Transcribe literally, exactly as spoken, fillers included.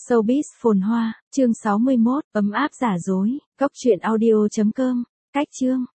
Showbiz phồn hoa, chương sáu mươi mốt, ấm áp giả dối, cốc truyện audio chấm com, cách chương.